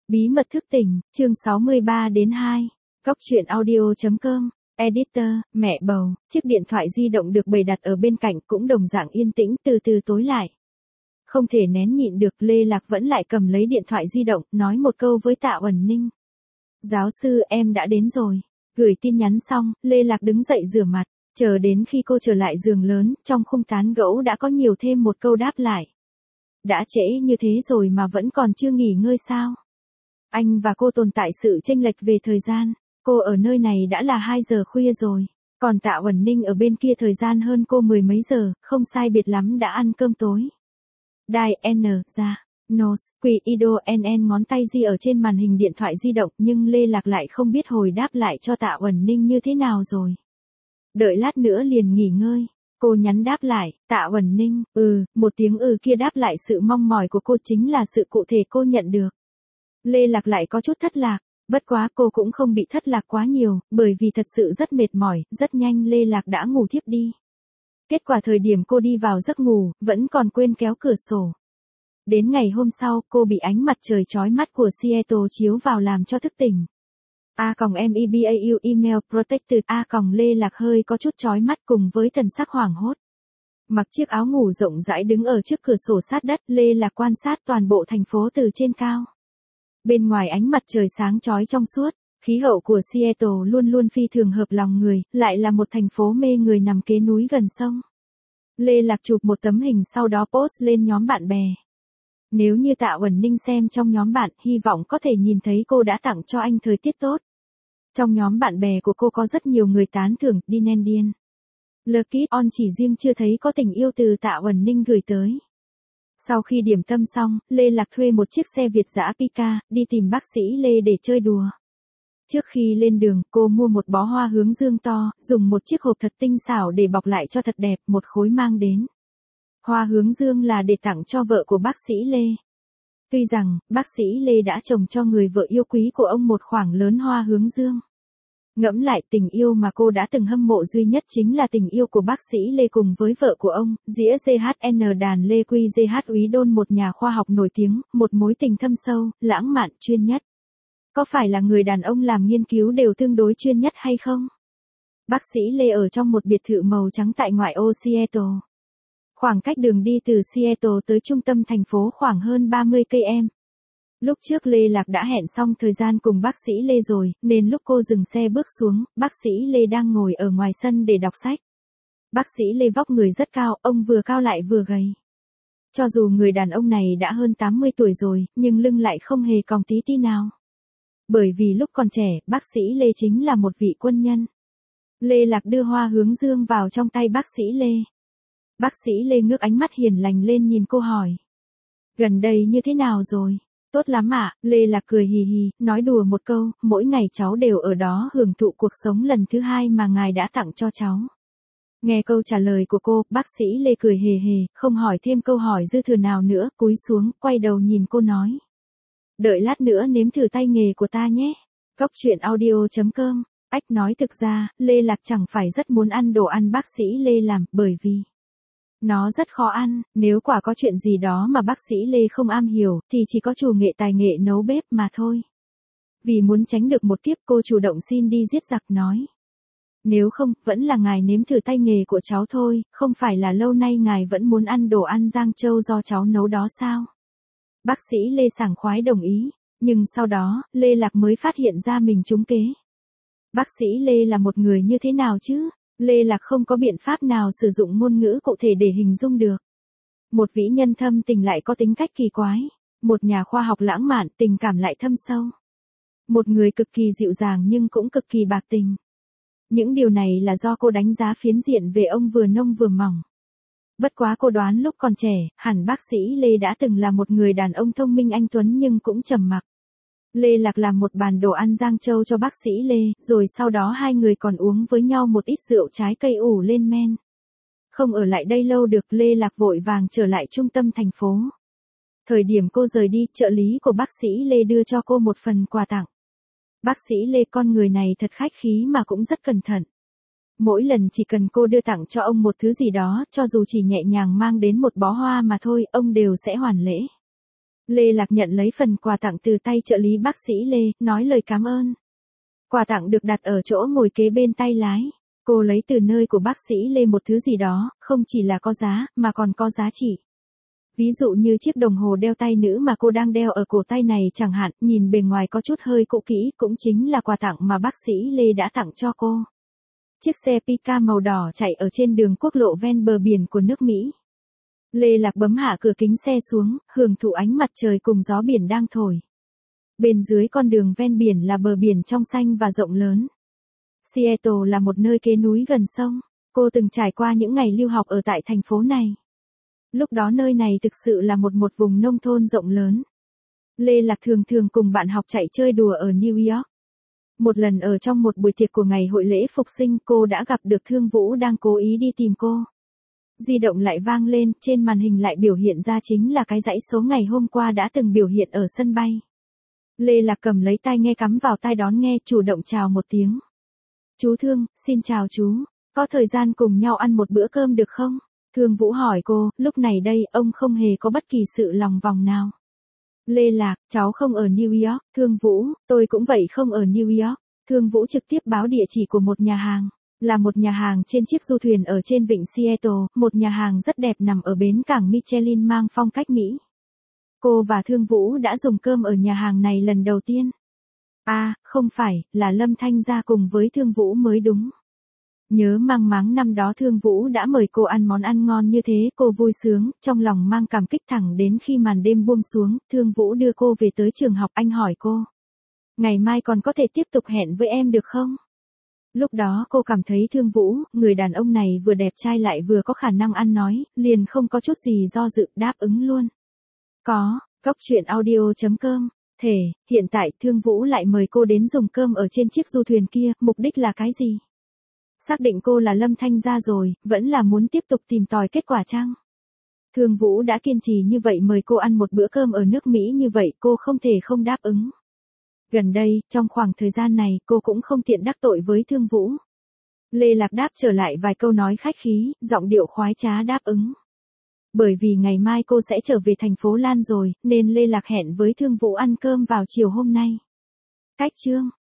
Bí mật thức tỉnh, chương 63-2. Góc truyện audio.com. Editor, mẹ bầu, chiếc điện thoại di động được bày đặt ở bên cạnh cũng đồng dạng yên tĩnh từ từ tối lại. Không thể nén nhịn được, Lê Lạc vẫn lại cầm lấy điện thoại di động, nói một câu với Tạ Uẩn Ninh. Giáo sư, em đã đến rồi. Gửi tin nhắn xong, Lê Lạc đứng dậy rửa mặt, chờ đến khi cô trở lại giường lớn, trong khung tán gẫu đã có nhiều thêm một câu đáp lại. Đã trễ như thế rồi mà vẫn còn chưa nghỉ ngơi sao? Anh và cô tồn tại sự chênh lệch về thời gian, cô ở nơi này đã là 2 giờ khuya rồi, còn Tạ Uẩn Ninh ở bên kia thời gian hơn cô 10 mấy giờ, không sai biệt lắm đã ăn cơm tối. Đài N, ra, Nos, Quỳ Ido NN ngón tay di ở trên màn hình điện thoại di động nhưng Lê Lạc lại không biết hồi đáp lại cho Tạ Uẩn Ninh như thế nào rồi. Đợi lát nữa liền nghỉ ngơi. Cô nhắn đáp lại, Tạ Uẩn Ninh, một tiếng kia đáp lại sự mong mỏi của cô chính là sự cụ thể cô nhận được. Lê Lạc lại có chút thất lạc, bất quá cô cũng không bị thất lạc quá nhiều, bởi vì thật sự rất mệt mỏi, rất nhanh Lê Lạc đã ngủ thiếp đi. Kết quả thời điểm cô đi vào giấc ngủ, vẫn còn quên kéo cửa sổ. Đến ngày hôm sau, cô bị ánh mặt trời chói mắt của Seattle chiếu vào làm cho thức tỉnh. A.MEBAU email protected Lê Lạc hơi có chút chói mắt cùng với thần sắc hoảng hốt. Mặc chiếc áo ngủ rộng rãi đứng ở trước cửa sổ sát đất, Lê Lạc quan sát toàn bộ thành phố từ trên cao. Bên ngoài ánh mặt trời sáng chói trong suốt, khí hậu của Seattle luôn luôn phi thường hợp lòng người, lại là một thành phố mê người nằm kế núi gần sông. Lê Lạc chụp một tấm hình sau đó post lên nhóm bạn bè. Nếu như Tạ Uẩn Ninh xem trong nhóm bạn, hy vọng có thể nhìn thấy cô đã tặng cho anh thời tiết tốt. Trong nhóm bạn bè của cô có rất nhiều người tán thưởng, điên. Lucky On chỉ riêng chưa thấy có tình yêu từ Tạ Uẩn Ninh gửi tới. Sau khi điểm tâm xong, Lê Lạc thuê một chiếc xe Việt dã Pika, đi tìm bác sĩ Lê để chơi đùa. Trước khi lên đường, cô mua một bó hoa hướng dương to, dùng một chiếc hộp thật tinh xảo để bọc lại cho thật đẹp, một khối mang đến. Hoa hướng dương là để tặng cho vợ của bác sĩ Lê. Tuy rằng, bác sĩ Lê đã trồng cho người vợ yêu quý của ông một khoảng lớn hoa hướng dương. Ngẫm lại tình yêu mà cô đã từng hâm mộ duy nhất chính là tình yêu của bác sĩ Lê cùng với vợ của ông, dĩa GHN đàn Lê Quy GH Úy Đôn, một nhà khoa học nổi tiếng, một mối tình thâm sâu, lãng mạn, chuyên nhất. Có phải là người đàn ông làm nghiên cứu đều tương đối chuyên nhất hay không? Bác sĩ Lê ở trong một biệt thự màu trắng tại ngoại ô Seattle. Khoảng cách đường đi từ Seattle tới trung tâm thành phố khoảng hơn 30 km. Lúc trước Lê Lạc đã hẹn xong thời gian cùng bác sĩ Lê rồi, nên lúc cô dừng xe bước xuống, bác sĩ Lê đang ngồi ở ngoài sân để đọc sách. Bác sĩ Lê vóc người rất cao, ông vừa cao lại vừa gầy. Cho dù người đàn ông này đã hơn 80 tuổi rồi, nhưng lưng lại không hề còng tí tí nào. Bởi vì lúc còn trẻ, bác sĩ Lê chính là một vị quân nhân. Lê Lạc đưa hoa hướng dương vào trong tay bác sĩ Lê. Bác sĩ Lê ngước ánh mắt hiền lành lên nhìn cô hỏi. Gần đây như thế nào rồi? Tốt lắm ạ, Lê Lạc cười hì hì, nói đùa một câu, mỗi ngày cháu đều ở đó hưởng thụ cuộc sống lần thứ 2 mà ngài đã tặng cho cháu. Nghe câu trả lời của cô, bác sĩ Lê cười hề hề, không hỏi thêm câu hỏi dư thừa nào nữa, cúi xuống, quay đầu nhìn cô nói. Đợi lát nữa nếm thử tay nghề của ta nhé. Góc truyện audio.com. Nói thực ra, Lê Lạc chẳng phải rất muốn ăn đồ ăn bác sĩ Lê làm, bởi vì nó rất khó ăn, nếu quả có chuyện gì đó mà bác sĩ Lê không am hiểu, thì chỉ có chủ nghệ tài nghệ nấu bếp mà thôi. Vì muốn tránh được một kiếp, cô chủ động xin đi giết giặc nói. Nếu không, vẫn là ngài nếm thử tay nghề của cháu thôi, không phải là lâu nay ngài vẫn muốn ăn đồ ăn Giang Châu do cháu nấu đó sao? Bác sĩ Lê sảng khoái đồng ý, nhưng sau đó, Lê Lạc mới phát hiện ra mình trúng kế. Bác sĩ Lê là một người như thế nào chứ? Lê Lạc không có biện pháp nào sử dụng ngôn ngữ cụ thể để hình dung được. Một vĩ nhân thâm tình lại có tính cách kỳ quái. Một nhà khoa học lãng mạn, tình cảm lại thâm sâu. Một người cực kỳ dịu dàng nhưng cũng cực kỳ bạc tình. Những điều này là do cô đánh giá phiến diện về ông vừa nông vừa mỏng. Bất quá cô đoán lúc còn trẻ, hẳn bác sĩ Lê đã từng là một người đàn ông thông minh anh tuấn nhưng cũng trầm mặc. Lê Lạc làm một bàn đồ ăn Giang Châu cho bác sĩ Lê, rồi sau đó hai người còn uống với nhau một ít rượu trái cây ủ lên men. Không ở lại đây lâu được, Lê Lạc vội vàng trở lại trung tâm thành phố. Thời điểm cô rời đi, trợ lý của bác sĩ Lê đưa cho cô một phần quà tặng. Bác sĩ Lê con người này thật khách khí mà cũng rất cẩn thận. Mỗi lần chỉ cần cô đưa tặng cho ông một thứ gì đó, cho dù chỉ nhẹ nhàng mang đến một bó hoa mà thôi, ông đều sẽ hoàn lễ. Lê Lạc nhận lấy phần quà tặng từ tay trợ lý bác sĩ Lê, nói lời cảm ơn. Quà tặng được đặt ở chỗ ngồi kế bên tay lái. Cô lấy từ nơi của bác sĩ Lê một thứ gì đó, không chỉ là có giá, mà còn có giá trị. Ví dụ như chiếc đồng hồ đeo tay nữ mà cô đang đeo ở cổ tay này chẳng hạn, nhìn bề ngoài có chút hơi cũ kỹ, cũng chính là quà tặng mà bác sĩ Lê đã tặng cho cô. Chiếc xe Pika màu đỏ chạy ở trên đường quốc lộ ven bờ biển của nước Mỹ. Lê Lạc bấm hạ cửa kính xe xuống, hưởng thụ ánh mặt trời cùng gió biển đang thổi. Bên dưới con đường ven biển là bờ biển trong xanh và rộng lớn. Seattle là một nơi kế núi gần sông. Cô từng trải qua những ngày lưu học ở tại thành phố này. Lúc đó nơi này thực sự là một vùng nông thôn rộng lớn. Lê Lạc thường thường cùng bạn học chạy chơi đùa ở New York. Một lần ở trong một buổi tiệc của ngày hội lễ phục sinh, cô đã gặp được Thương Vũ đang cố ý đi tìm cô. Di động lại vang lên, trên màn hình lại biểu hiện ra chính là cái dãy số ngày hôm qua đã từng biểu hiện ở sân bay. Lê Lạc cầm lấy tai nghe cắm vào tai đón nghe, chủ động chào một tiếng. Chú Thương, xin chào chú, có thời gian cùng nhau ăn một bữa cơm được không? Thương Vũ hỏi cô, lúc này đây, ông không hề có bất kỳ sự lòng vòng nào. Lê Lạc, cháu không ở New York. Thương Vũ, tôi cũng vậy, không ở New York. Thương Vũ trực tiếp báo địa chỉ của một nhà hàng. Là một nhà hàng trên chiếc du thuyền ở trên vịnh Seattle, một nhà hàng rất đẹp nằm ở bến cảng Michelin mang phong cách Mỹ. Cô và Thương Vũ đã dùng cơm ở nhà hàng này lần đầu tiên. À, không phải, là Lâm Thanh ra cùng với Thương Vũ mới đúng. Nhớ mang máng năm đó Thương Vũ đã mời cô ăn món ăn ngon như thế, cô vui sướng, trong lòng mang cảm kích thẳng đến khi màn đêm buông xuống, Thương Vũ đưa cô về tới trường học, anh hỏi cô. Ngày mai còn có thể tiếp tục hẹn với em được không? Lúc đó cô cảm thấy Thương Vũ, người đàn ông này vừa đẹp trai lại vừa có khả năng ăn nói, liền không có chút gì do dự, đáp ứng luôn. Có, goctruyện.audio.com. Hiện tại Thương Vũ lại mời cô đến dùng cơm ở trên chiếc du thuyền kia, mục đích là cái gì? Xác định cô là Lâm Thanh Gia rồi, vẫn là muốn tiếp tục tìm tòi kết quả chăng? Thương Vũ đã kiên trì như vậy mời cô ăn một bữa cơm ở nước Mỹ như vậy, cô không thể không đáp ứng. Gần đây, trong khoảng thời gian này, cô cũng không tiện đắc tội với Thương Vũ. Lê Lạc đáp trở lại vài câu nói khách khí, giọng điệu khoái trá đáp ứng. Bởi vì ngày mai cô sẽ trở về thành phố Lan rồi, nên Lê Lạc hẹn với Thương Vũ ăn cơm vào chiều hôm nay. Cách chương